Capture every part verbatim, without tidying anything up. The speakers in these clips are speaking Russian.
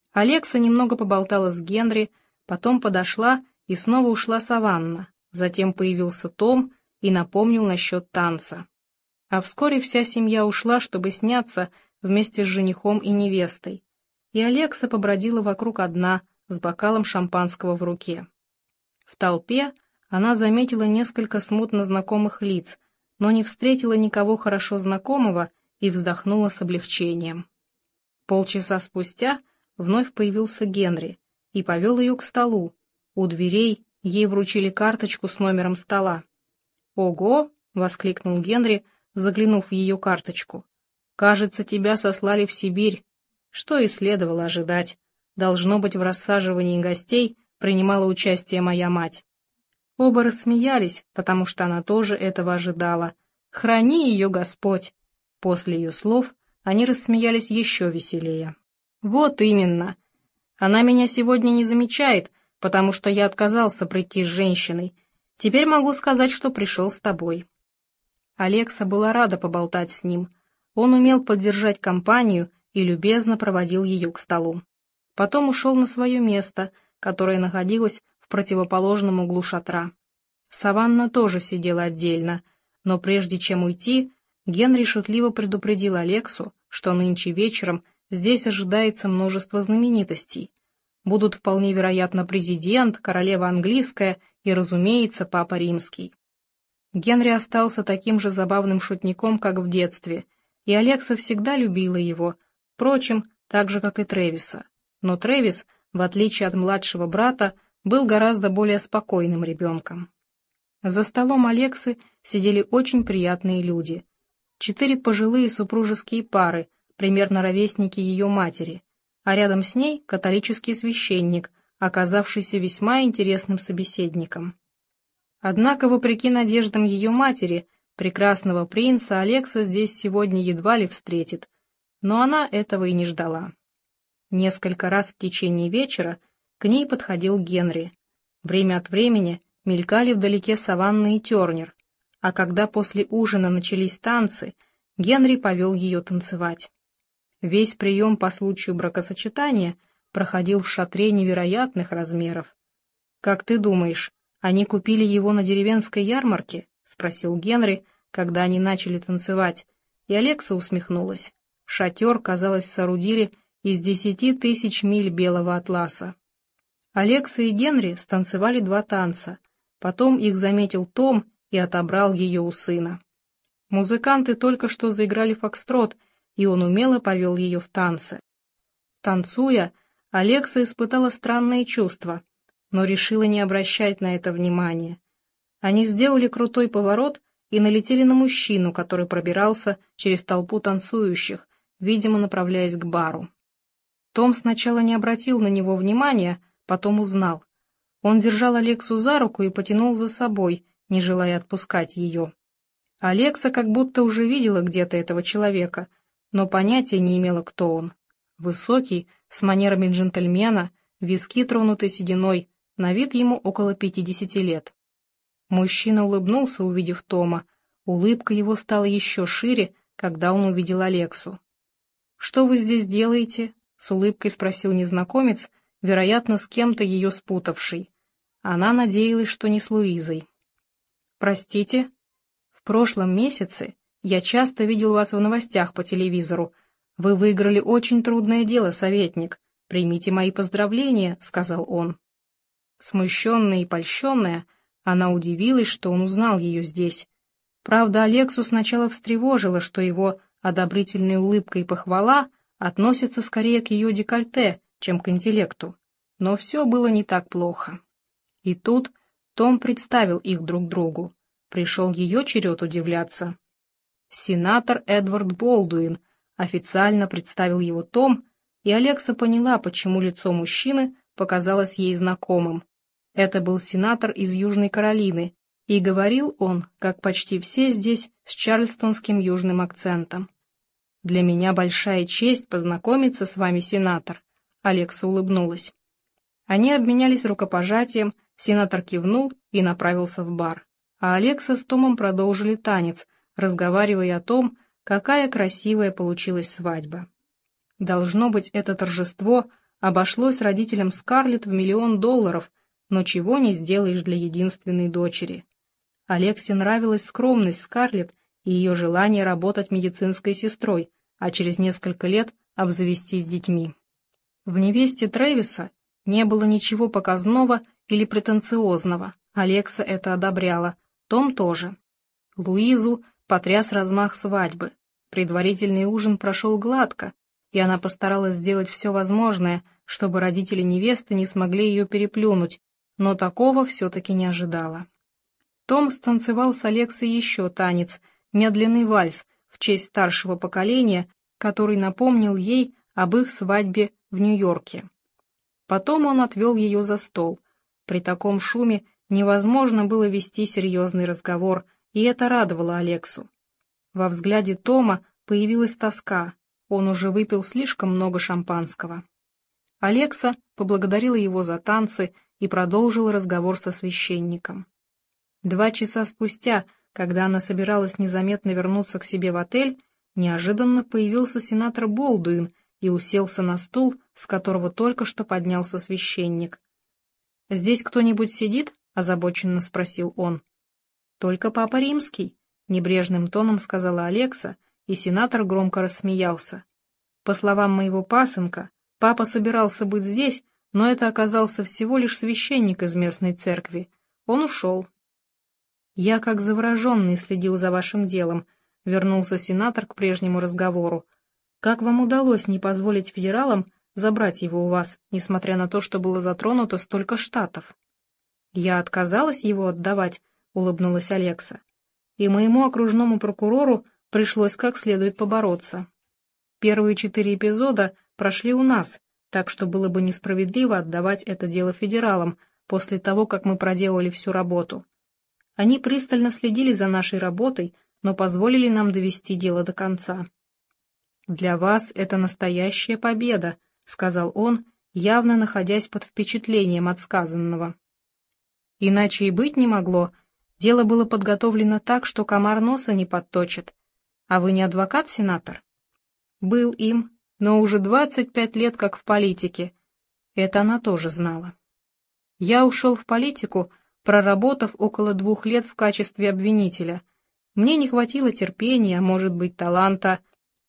Алекса немного поболтала с Генри, потом подошла и снова ушла Саванна, затем появился Том и напомнил насчет танца. А вскоре вся семья ушла, чтобы сняться вместе с женихом и невестой, и Алекса побродила вокруг одна с бокалом шампанского в руке. В толпе она заметила несколько смутно знакомых лиц, но не встретила никого хорошо знакомого и вздохнула с облегчением. Полчаса спустя вновь появился Генри и повел ее к столу. У дверей ей вручили карточку с номером стола. «Ого!» — воскликнул Генри, заглянув в ее карточку. «Кажется, тебя сослали в Сибирь. Что и следовало ожидать. Должно быть, в рассаживании гостей принимала участие моя мать». Оба рассмеялись, потому что она тоже этого ожидала. «Храни ее Господь!» После ее слов они рассмеялись еще веселее. «Вот именно. Она меня сегодня не замечает, потому что я отказался прийти с женщиной. Теперь могу сказать, что пришел с тобой». Алекса была рада поболтать с ним. Он умел поддержать компанию и любезно проводил ее к столу. Потом ушел на свое место, которое находилось в противоположном углу шатра. Саванна тоже сидела отдельно, но прежде чем уйти, Генри шутливо предупредил Алексу, что нынче вечером здесь ожидается множество знаменитостей. Будут вполне вероятно президент, королева английская и, разумеется, папа римский. Генри остался таким же забавным шутником, как в детстве, и Алекса всегда любила его, впрочем, так же, как и Трэвиса. Но Трэвис, в отличие от младшего брата, был гораздо более спокойным ребенком. За столом Алексы сидели очень приятные люди. Четыре пожилые супружеские пары, примерно ровесники ее матери, а рядом с ней католический священник, оказавшийся весьма интересным собеседником. Однако, вопреки надеждам ее матери, прекрасного принца Алекса здесь сегодня едва ли встретит, но она этого и не ждала. Несколько раз в течение вечера к ней подходил Генри. Время от времени мелькали вдалеке Саванна и Тернер, а когда после ужина начались танцы, Генри повел ее танцевать. Весь прием по случаю бракосочетания проходил в шатре невероятных размеров. «Как ты думаешь, они купили его на деревенской ярмарке?» — спросил Генри, когда они начали танцевать, и Алекса усмехнулась. Шатер, казалось, соорудили из десяти тысяч миль белого атласа. Алекса и Генри станцевали два танца, потом их заметил Том и отобрал ее у сына. Музыканты только что заиграли фокстрот, и он умело повел ее в танцы. Танцуя, Алекса испытала странные чувства, но решила не обращать на это внимания. Они сделали крутой поворот и налетели на мужчину, который пробирался через толпу танцующих, видимо, направляясь к бару. Том сначала не обратил на него внимания, потом узнал. Он держал Алексу за руку и потянул за собой, не желая отпускать ее. Алекса как будто уже видела где-то этого человека, но понятия не имела, кто он. Высокий, с манерами джентльмена, виски тронуты сединой, на вид ему около пятидесяти лет. Мужчина улыбнулся, увидев Тома. Улыбка его стала еще шире, когда он увидел Алексу. «Что вы здесь делаете?» — с улыбкой спросил незнакомец, вероятно, с кем-то ее спутавший. Она надеялась, что не с Луизой. «Простите? В прошлом месяце я часто видел вас в новостях по телевизору. Вы выиграли очень трудное дело, советник. Примите мои поздравления», — сказал он. Смущенная и польщенная, она удивилась, что он узнал ее здесь. Правда, Алексу сначала встревожило, что его одобрительная улыбка и похвала относятся скорее к ее декольте, чем к интеллекту. Но все было не так плохо. И тут Том представил их друг другу. Пришел ее черед удивляться. Сенатор Эдвард Болдуин, официально представил его Том, и Алекса поняла, почему лицо мужчины показалось ей знакомым. Это был сенатор из Южной Каролины, и говорил он, как почти все здесь, с чарльстонским южным акцентом. «Для меня большая честь познакомиться с вами, сенатор», — Алекса улыбнулась. Они обменялись рукопожатием, сенатор кивнул и направился в бар, а Алекса с Томом продолжили танец, разговаривая о том, какая красивая получилась свадьба. Должно быть, это торжество Обошлось родителям Скарлетт в миллион долларов, но чего не сделаешь для единственной дочери. Алексе нравилась скромность Скарлетт и ее желание работать медицинской сестрой, а через несколько лет обзавестись детьми. В невесте Трэвиса не было ничего показного или претенциозного, Алекса это одобряла, Том тоже. Луизу потряс размах свадьбы. Предварительный ужин прошел гладко, и она постаралась сделать все возможное, чтобы родители невесты не смогли ее переплюнуть, но такого все-таки не ожидала. Том станцевал с Алексой еще танец, медленный вальс, в честь старшего поколения, который напомнил ей об их свадьбе в Нью-Йорке. Потом он отвел ее за стол. При таком шуме невозможно было вести серьезный разговор, и это радовало Алексу. Во взгляде Тома появилась тоска, он уже выпил слишком много шампанского. Алекса поблагодарила его за танцы и продолжила разговор со священником. Два часа спустя, когда она собиралась незаметно вернуться к себе в отель, неожиданно появился сенатор Болдуин и уселся на стул, с которого только что поднялся священник. «Здесь кто-нибудь сидит?» — озабоченно спросил он. «Только папа Римский», — небрежным тоном сказала Алекса, и сенатор громко рассмеялся. «По словам моего пасынка, папа собирался быть здесь, но это оказался всего лишь священник из местной церкви. Он ушел». «Я, как завороженный, следил за вашим делом», — вернулся сенатор к прежнему разговору. «Как вам удалось не позволить федералам забрать его у вас, несмотря на то, что было затронуто столько штатов?» «Я отказалась его отдавать», — улыбнулась Алекса. «И моему окружному прокурору пришлось как следует побороться. Первые четыре эпизода прошли у нас, так что было бы несправедливо отдавать это дело федералам после того, как мы проделали всю работу. Они пристально следили за нашей работой, но позволили нам довести дело до конца». «Для вас это настоящая победа», — сказал он, явно находясь под впечатлением от сказанного. «Иначе и быть не могло. Дело было подготовлено так, что комар носа не подточит. А вы не адвокат, сенатор?» «Был им, но уже двадцать пять лет как в политике». Это она тоже знала. «Я ушел в политику, проработав около двух лет в качестве обвинителя. Мне не хватило терпения, может быть, таланта.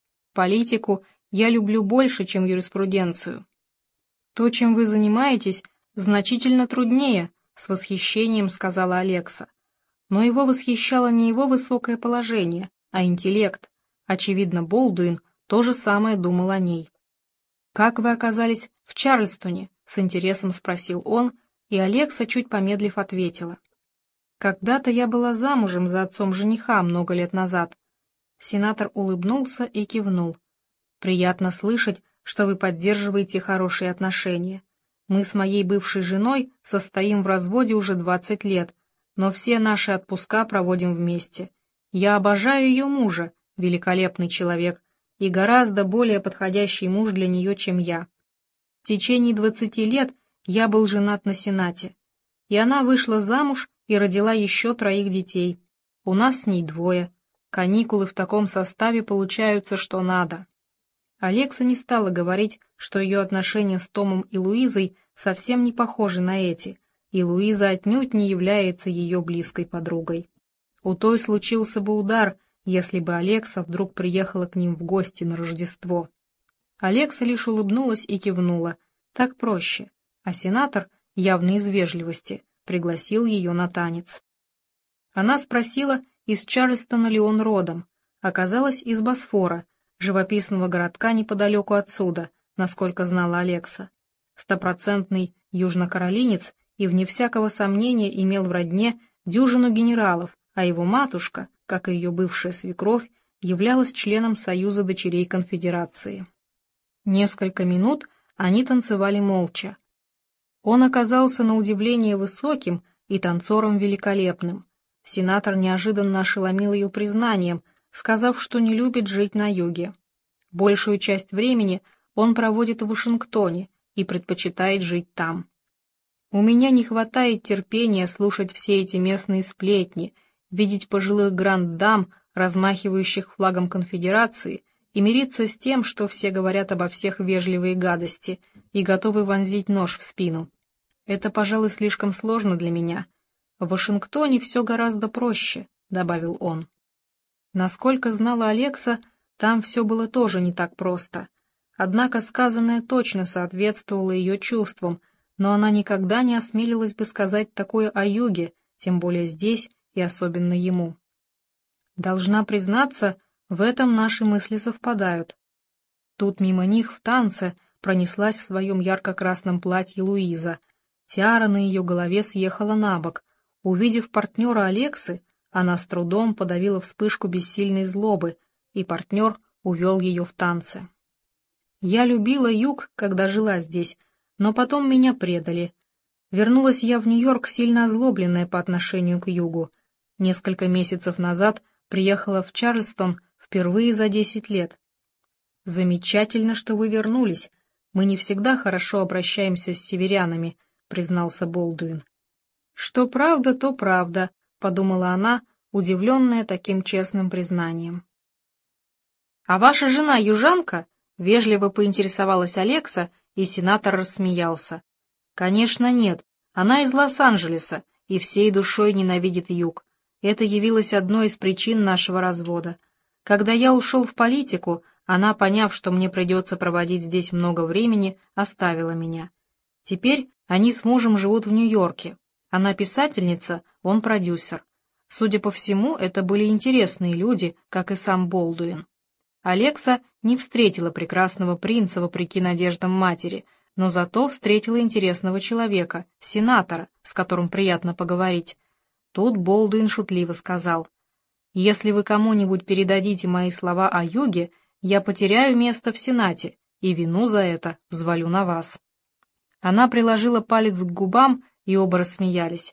Политику я люблю больше, чем юриспруденцию. То, чем вы занимаетесь, значительно труднее», — с восхищением сказала Алекса. Но его восхищало не его высокое положение, а интеллект. Очевидно, Болдуин то же самое думал о ней. «Как вы оказались в Чарльстоне?» — с интересом спросил он, и Алекса, чуть помедлив, ответила. «Когда-то я была замужем за отцом жениха много лет назад». Сенатор улыбнулся и кивнул. «Приятно слышать, что вы поддерживаете хорошие отношения. Мы с моей бывшей женой состоим в разводе уже двадцать лет, но все наши отпуска проводим вместе. Я обожаю ее мужа, великолепный человек, и гораздо более подходящий муж для нее, чем я. В течение двадцати лет я был женат на Сенате, и она вышла замуж и родила еще троих детей. У нас с ней двое. Каникулы в таком составе получаются, что надо». Алекса не стала говорить, что ее отношения с Томом и Луизой совсем не похожи на эти, и Луиза отнюдь не является ее близкой подругой. У той случился бы удар, если бы Алекса вдруг приехала к ним в гости на Рождество. Алекса лишь улыбнулась и кивнула. Так проще. А сенатор, явно из вежливости, пригласил ее на танец. Она спросила, из Чарльстона ли он родом. Оказалось, из Босфора, живописного городка неподалеку отсюда, насколько знала Алекса. Стопроцентный южнокаролинец и, вне всякого сомнения, имел в родне дюжину генералов, а его матушка, как и ее бывшая свекровь, являлась членом Союза дочерей Конфедерации. Несколько минут они танцевали молча. Он оказался на удивление высоким и танцором великолепным. Сенатор неожиданно ошеломил ее признанием, сказав, что не любит жить на юге. Большую часть времени он проводит в Вашингтоне и предпочитает жить там. «У меня не хватает терпения слушать все эти местные сплетни, видеть пожилых гранд-дам, размахивающих флагом конфедерации, и мириться с тем, что все говорят обо всех вежливые гадости и готовы вонзить нож в спину. Это, пожалуй, слишком сложно для меня. В Вашингтоне все гораздо проще, — добавил он. Насколько знала Алекса, там все было тоже не так просто. Однако сказанное точно соответствовало ее чувствам, но она никогда не осмелилась бы сказать такое о Юге, тем более здесь и особенно ему. Должна признаться, в этом наши мысли совпадают. Тут мимо них в танце пронеслась в своем ярко-красном платье Луиза. Тиара на ее голове съехала на бок. Увидев партнера Алексы, она с трудом подавила вспышку бессильной злобы, и партнер увел ее в танце. Я любила Юг, когда жила здесь, но потом меня предали. Вернулась я в Нью-Йорк сильно озлобленная по отношению к Югу. Несколько месяцев назад приехала в Чарльстон впервые за десять лет. «Замечательно, что вы вернулись. Мы не всегда хорошо обращаемся с северянами», — признался Болдуин. «Что правда, то правда», — подумала она, удивленная таким честным признанием. «А ваша жена южанка?» — вежливо поинтересовалась Алекса, и сенатор рассмеялся. «Конечно нет. Она из Лос-Анджелеса и всей душой ненавидит Юг. Это явилось одной из причин нашего развода. Когда я ушел в политику, она, поняв, что мне придется проводить здесь много времени, оставила меня. Теперь они с мужем живут в Нью-Йорке. Она писательница, он продюсер. Судя по всему, это были интересные люди, как и сам Болдуин. Алекса не встретила прекрасного принца вопреки надеждам матери, но зато встретила интересного человека, сенатора, с которым приятно поговорить. Тут Болдуин шутливо сказал: «Если вы кому-нибудь передадите мои слова о Юге, я потеряю место в Сенате, и вину за это взвалю на вас». Она приложила палец к губам, и оба рассмеялись.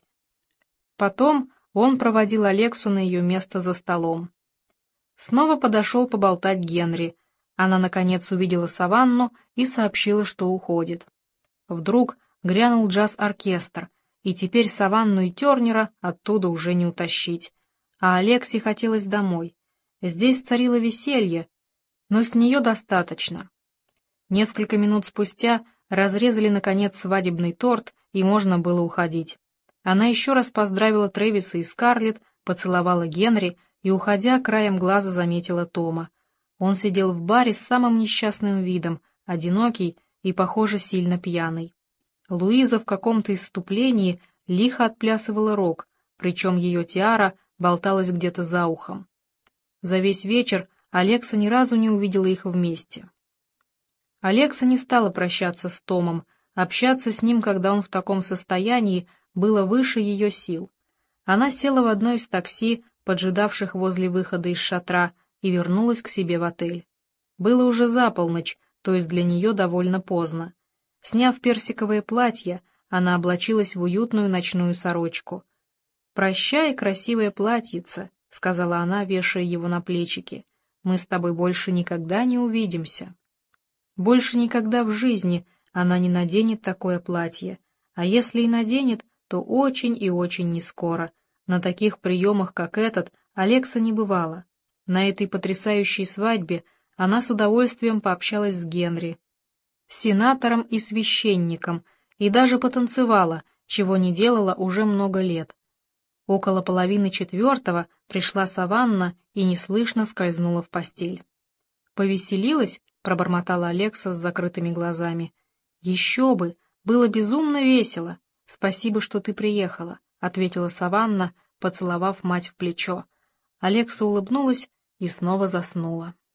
Потом он проводил Алексу на ее место за столом. Снова подошел поболтать Генри. Она, наконец, увидела Саванну и сообщила, что уходит. Вдруг грянул джаз-оркестр, и теперь Саванну и Тернера оттуда уже не утащить. А Алексе хотелось домой. Здесь царило веселье, но с нее достаточно. Несколько минут спустя разрезали, наконец, свадебный торт, и можно было уходить. Она еще раз поздравила Трэвиса и Скарлетт, поцеловала Генри и, уходя, краем глаза заметила Тома. Он сидел в баре с самым несчастным видом, одинокий и, похоже, сильно пьяный. Луиза в каком-то исступлении лихо отплясывала рог, причем ее тиара болталась где-то за ухом. За весь вечер Алекса ни разу не увидела их вместе. Алекса не стала прощаться с Томом, общаться с ним, когда он в таком состоянии, было выше ее сил. Она села в одно из такси, поджидавших возле выхода из шатра, и вернулась к себе в отель. Было уже за полночь, то есть для нее довольно поздно. Сняв персиковое платье, она облачилась в уютную ночную сорочку. «Прощай, красивое платьице», — сказала она, вешая его на плечики. «Мы с тобой больше никогда не увидимся». Больше никогда в жизни она не наденет такое платье, а если и наденет, то очень и очень нескоро. На таких приемах, как этот, Алекса не бывала. На этой потрясающей свадьбе она с удовольствием пообщалась с Генри, сенатором и священником, и даже потанцевала, чего не делала уже много лет. Около половины четвертого пришла Саванна и неслышно скользнула в постель. «Повеселилась?» — пробормотала Алекса с закрытыми глазами. «Еще бы! Было безумно весело! Спасибо, что ты приехала», — ответила Саванна, поцеловав мать в плечо. Алекса улыбнулась и снова заснула.